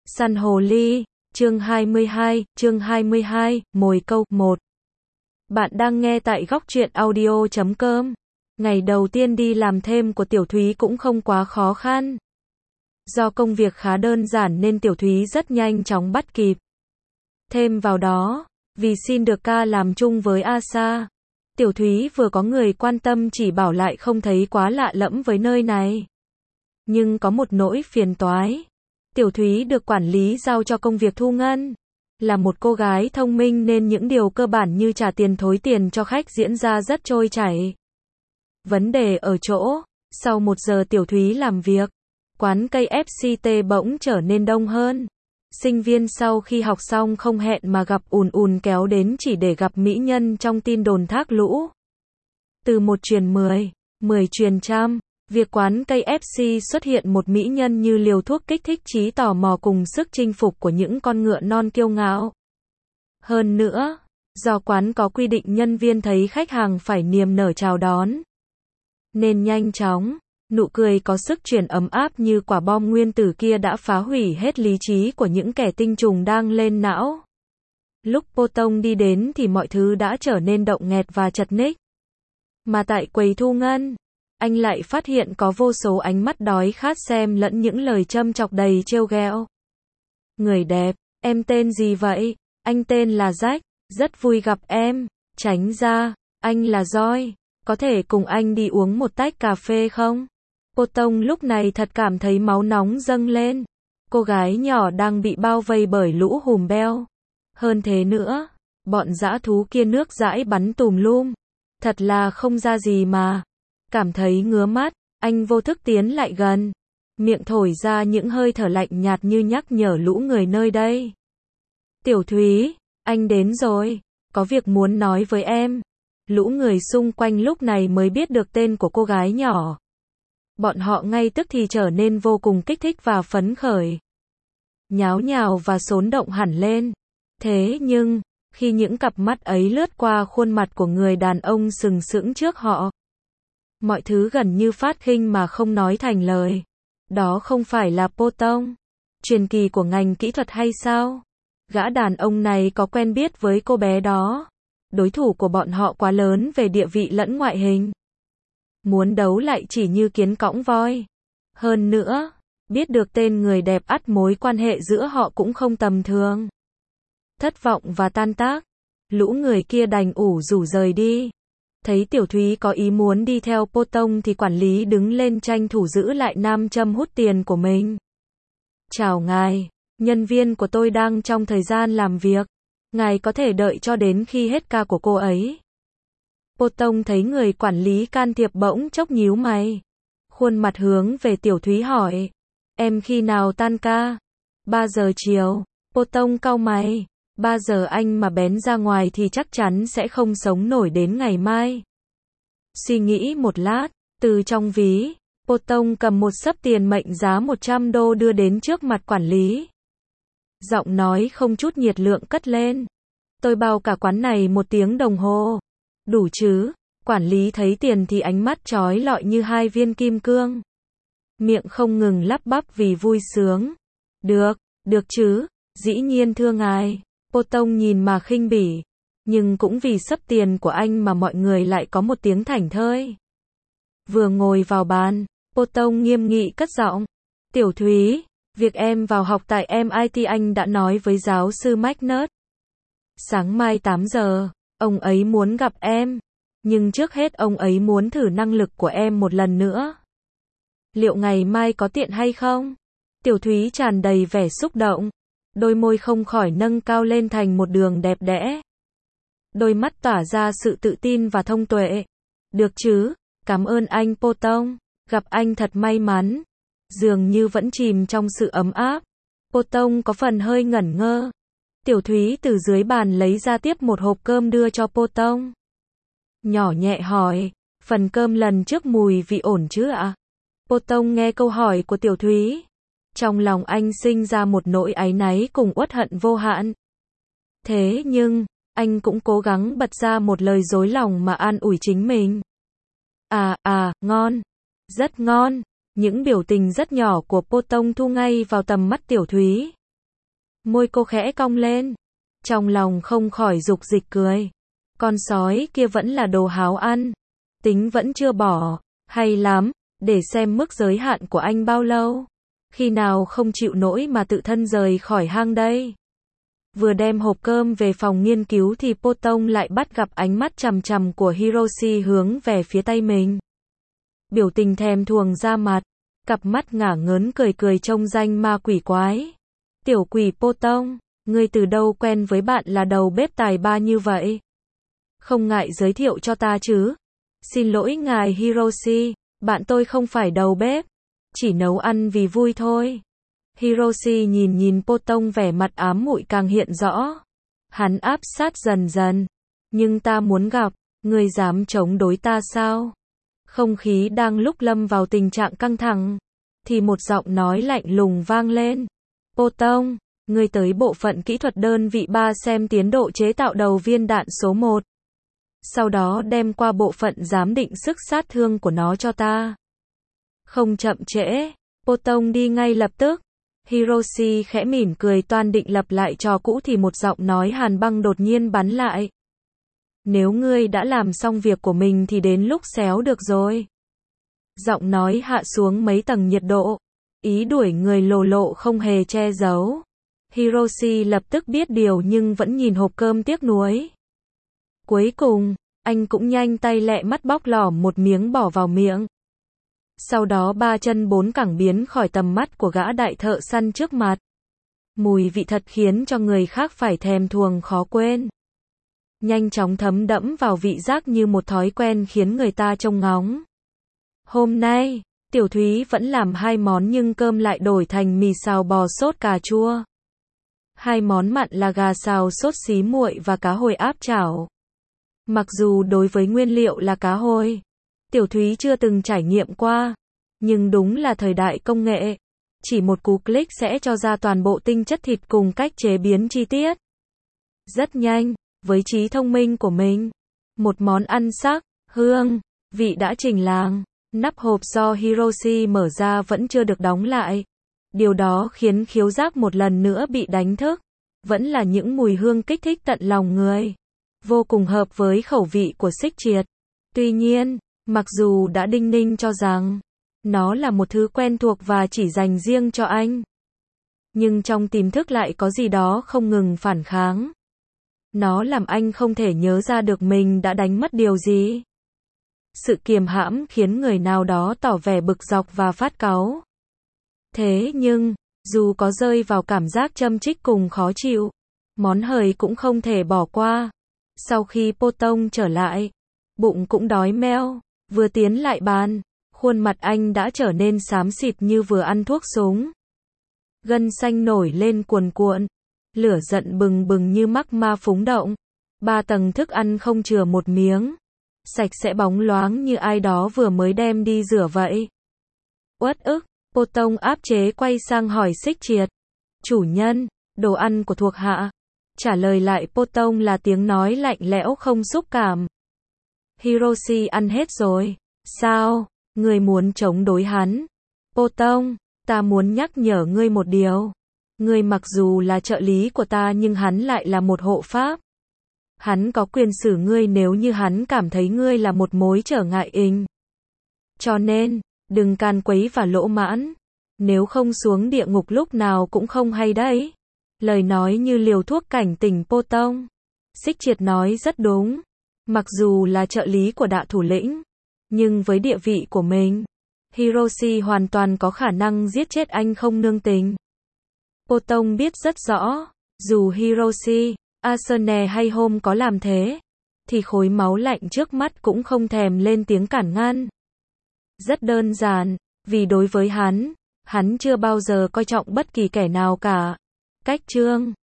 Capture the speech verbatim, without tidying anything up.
Săn hồ ly, chương hai mươi hai, chương hai mươi hai, mồi câu, một. Bạn đang nghe tại góc truyện audio chấm com. Ngày đầu tiên đi làm thêm của Tiểu Thúy cũng không quá khó khăn. Do công việc khá đơn giản nên Tiểu Thúy rất nhanh chóng bắt kịp. Thêm vào đó, vì xin được ca làm chung với Asa, Tiểu Thúy vừa có người quan tâm chỉ bảo lại không thấy quá lạ lẫm với nơi này. Nhưng có một nỗi phiền toái. Tiểu Thúy được quản lý giao cho công việc thu ngân. Là một cô gái thông minh nên những điều cơ bản như trả tiền thối tiền cho khách diễn ra rất trôi chảy. Vấn đề ở chỗ, sau một giờ Tiểu Thúy làm việc, quán cây ép xê tê bỗng trở nên đông hơn. Sinh viên sau khi học xong không hẹn mà gặp ùn ùn kéo đến chỉ để gặp mỹ nhân trong tin đồn thác lũ. Từ một truyền mười, mười truyền trăm, việc quán cây ép xê xuất hiện một mỹ nhân như liều thuốc kích thích trí tò mò cùng sức chinh phục của những con ngựa non kiêu ngạo. Hơn nữa, do quán có quy định nhân viên thấy khách hàng phải niềm nở chào đón, nên nhanh chóng, nụ cười có sức truyền ấm áp như quả bom nguyên tử kia đã phá hủy hết lý trí của những kẻ tinh trùng đang lên não. Lúc Potong đi đến thì mọi thứ đã trở nên động nghẹt và chật ních. Mà tại quầy thu ngân, anh lại phát hiện có vô số ánh mắt đói khát xem lẫn những lời châm chọc đầy trêu ghẹo. Người đẹp, em tên gì vậy? Anh tên là Jack, rất vui gặp em. Tránh ra, anh là Joy, có thể cùng anh đi uống một tách cà phê không? Potong lúc này thật cảm thấy máu nóng dâng lên. Cô gái nhỏ đang bị bao vây bởi lũ hùm beo. Hơn thế nữa, bọn dã thú kia nước dãi bắn tùm lum. Thật là không ra gì mà. Cảm thấy ngứa mắt, anh vô thức tiến lại gần. Miệng thổi ra những hơi thở lạnh nhạt như nhắc nhở lũ người nơi đây. Tiểu Thúy, anh đến rồi, có việc muốn nói với em. Lũ người xung quanh lúc này mới biết được tên của cô gái nhỏ. Bọn họ ngay tức thì trở nên vô cùng kích thích và phấn khởi. Nháo nhào và xốn động hẳn lên. Thế nhưng, khi những cặp mắt ấy lướt qua khuôn mặt của người đàn ông sừng sững trước họ, mọi thứ gần như phát khinh mà không nói thành lời. Đó không phải là Potong, truyền kỳ của ngành kỹ thuật hay sao? Gã đàn ông này có quen biết với cô bé đó. Đối thủ của bọn họ quá lớn về địa vị lẫn ngoại hình. Muốn đấu lại chỉ như kiến cõng voi. Hơn nữa, biết được tên người đẹp ắt mối quan hệ giữa họ cũng không tầm thường. Thất vọng và tan tác, lũ người kia đành ủ rủ rời đi. Thấy Tiểu Thúy có ý muốn đi theo Potong thì quản lý đứng lên tranh thủ giữ lại nam châm hút tiền của mình. Chào ngài, nhân viên của tôi đang trong thời gian làm việc. Ngài có thể đợi cho đến khi hết ca của cô ấy. Potong thấy người quản lý can thiệp bỗng chốc nhíu mày. Khuôn mặt hướng về Tiểu Thúy hỏi. Em khi nào tan ca? ba giờ chiều. Potong cau mày. ba giờ anh mà bén ra ngoài thì chắc chắn sẽ không sống nổi đến ngày mai. Suy nghĩ một lát, từ trong ví, Potong cầm một xấp tiền mệnh giá một trăm đô đưa đến trước mặt quản lý. Giọng nói không chút nhiệt lượng cất lên. Tôi bao cả quán này một tiếng đồng hồ. Đủ chứ? Quản lý thấy tiền thì ánh mắt chói lọi như hai viên kim cương. Miệng không ngừng lắp bắp vì vui sướng. Được, được chứ, dĩ nhiên thưa ngài. Potong nhìn mà khinh bỉ. Nhưng cũng vì xấp tiền của anh mà mọi người lại có một tiếng thảnh thơi. Vừa ngồi vào bàn, Potong nghiêm nghị cất giọng. Tiểu Thúy, việc em vào học tại em i tê anh đã nói với giáo sư Magnus. Sáng mai tám giờ, ông ấy muốn gặp em. Nhưng trước hết ông ấy muốn thử năng lực của em một lần nữa. Liệu ngày mai có tiện hay không? Tiểu Thúy tràn đầy vẻ xúc động. Đôi môi không khỏi nâng cao lên thành một đường đẹp đẽ. Đôi mắt tỏa ra sự tự tin và thông tuệ. Được chứ, cảm ơn anh Potong. Gặp anh thật may mắn. Dường như vẫn chìm trong sự ấm áp. Potong có phần hơi ngẩn ngơ. Tiểu Thúy từ dưới bàn lấy ra tiếp một hộp cơm đưa cho Potong. Nhỏ nhẹ hỏi, phần cơm lần trước mùi vị ổn chứ ạ? Potong nghe câu hỏi của Tiểu Thúy. Trong lòng anh sinh ra một nỗi áy náy cùng uất hận vô hạn. Thế nhưng, anh cũng cố gắng bật ra một lời dối lòng mà an ủi chính mình. À, à, ngon. Rất ngon. Những biểu tình rất nhỏ của Potong thu ngay vào tầm mắt Tiểu Thúy. Môi cô khẽ cong lên. Trong lòng không khỏi dục dịch cười. Con sói kia vẫn là đồ háo ăn. Tính vẫn chưa bỏ. Hay lắm, để xem mức giới hạn của anh bao lâu. Khi nào không chịu nổi mà tự thân rời khỏi hang đây. Vừa đem hộp cơm về phòng nghiên cứu thì Potong lại bắt gặp ánh mắt chằm chằm của Hiroshi hướng về phía tay mình. Biểu tình thèm thuồng ra mặt, cặp mắt ngả ngớn cười cười trông danh ma quỷ quái. Tiểu quỷ Potong, ngươi từ đâu quen với bạn là đầu bếp tài ba như vậy? Không ngại giới thiệu cho ta chứ? Xin lỗi ngài Hiroshi, bạn tôi không phải đầu bếp, chỉ nấu ăn vì vui thôi. Hiroshi nhìn nhìn Potong vẻ mặt ám muội càng hiện rõ. Hắn áp sát dần dần. Nhưng ta muốn gặp, ngươi dám chống đối ta sao? Không khí đang lúc lâm vào tình trạng căng thẳng, thì một giọng nói lạnh lùng vang lên. Potong, ngươi tới bộ phận kỹ thuật đơn vị ba xem tiến độ chế tạo đầu viên đạn số một. Sau đó đem qua bộ phận giám định sức sát thương của nó cho ta. Không chậm trễ, Potong đi ngay lập tức. Hiroshi khẽ mỉm cười toan định lập lại trò cũ thì một giọng nói hàn băng đột nhiên bắn lại. Nếu ngươi đã làm xong việc của mình thì đến lúc xéo được rồi. Giọng nói hạ xuống mấy tầng nhiệt độ. Ý đuổi người lồ lộ không hề che giấu. Hiroshi lập tức biết điều nhưng vẫn nhìn hộp cơm tiếc nuối. Cuối cùng, anh cũng nhanh tay lẹ mắt bóc lỏm một miếng bỏ vào miệng. Sau đó ba chân bốn cẳng biến khỏi tầm mắt của gã đại thợ săn trước mặt. Mùi vị thật khiến cho người khác phải thèm thuồng khó quên. Nhanh chóng thấm đẫm vào vị giác như một thói quen khiến người ta trông ngóng. Hôm nay, Tiểu Thúy vẫn làm hai món nhưng cơm lại đổi thành mì xào bò sốt cà chua. Hai món mặn là gà xào sốt xí muội và cá hồi áp chảo. Mặc dù đối với nguyên liệu là cá hồi, Tiểu Thúy chưa từng trải nghiệm qua, nhưng đúng là thời đại công nghệ. Chỉ một cú click sẽ cho ra toàn bộ tinh chất thịt cùng cách chế biến chi tiết. Rất nhanh, với trí thông minh của mình, một món ăn sắc, hương, vị đã trình làng. Nắp hộp do Hiroshi mở ra vẫn chưa được đóng lại. Điều đó khiến khiếu giác một lần nữa bị đánh thức. Vẫn là những mùi hương kích thích tận lòng người. Vô cùng hợp với khẩu vị của Xích Triệt. Tuy nhiên, mặc dù đã đinh ninh cho rằng nó là một thứ quen thuộc và chỉ dành riêng cho anh, nhưng trong tiềm thức lại có gì đó không ngừng phản kháng. Nó làm anh không thể nhớ ra được mình đã đánh mất điều gì. Sự kiềm hãm khiến người nào đó tỏ vẻ bực dọc và phát cáu. Thế nhưng, dù có rơi vào cảm giác châm chích cùng khó chịu, món hời cũng không thể bỏ qua. Sau khi Potong trở lại, bụng cũng đói meo, vừa tiến lại bàn, khuôn mặt anh đã trở nên xám xịt như vừa ăn thuốc súng. Gân xanh nổi lên cuồn cuộn, lửa giận bừng bừng như mắc ma phúng động. Ba tầng thức ăn không chừa một miếng, sạch sẽ bóng loáng như ai đó vừa mới đem đi rửa vậy. Uất ức, Potong áp chế quay sang hỏi Xích Triệt. Chủ nhân, đồ ăn của thuộc hạ. Trả lời lại Potong là tiếng nói lạnh lẽo không xúc cảm. Hiroshi ăn hết rồi. Sao, ngươi muốn chống đối hắn? Potong, ta muốn nhắc nhở ngươi một điều. Ngươi mặc dù là trợ lý của ta nhưng hắn lại là một hộ pháp. Hắn có quyền xử ngươi nếu như hắn cảm thấy ngươi là một mối trở ngại inh. Cho nên, đừng can quấy và lỗ mãn. Nếu không xuống địa ngục lúc nào cũng không hay đấy. Lời nói như liều thuốc cảnh tỉnh Potong. Xích Triệt nói rất đúng. Mặc dù là trợ lý của đại thủ lĩnh, nhưng với địa vị của mình, Hiroshi hoàn toàn có khả năng giết chết anh không nương tình. Potong biết rất rõ, dù Hiroshi, Asune hay Home có làm thế, thì khối máu lạnh trước mắt cũng không thèm lên tiếng cản ngăn. Rất đơn giản, vì đối với hắn, hắn chưa bao giờ coi trọng bất kỳ kẻ nào cả. Cách chương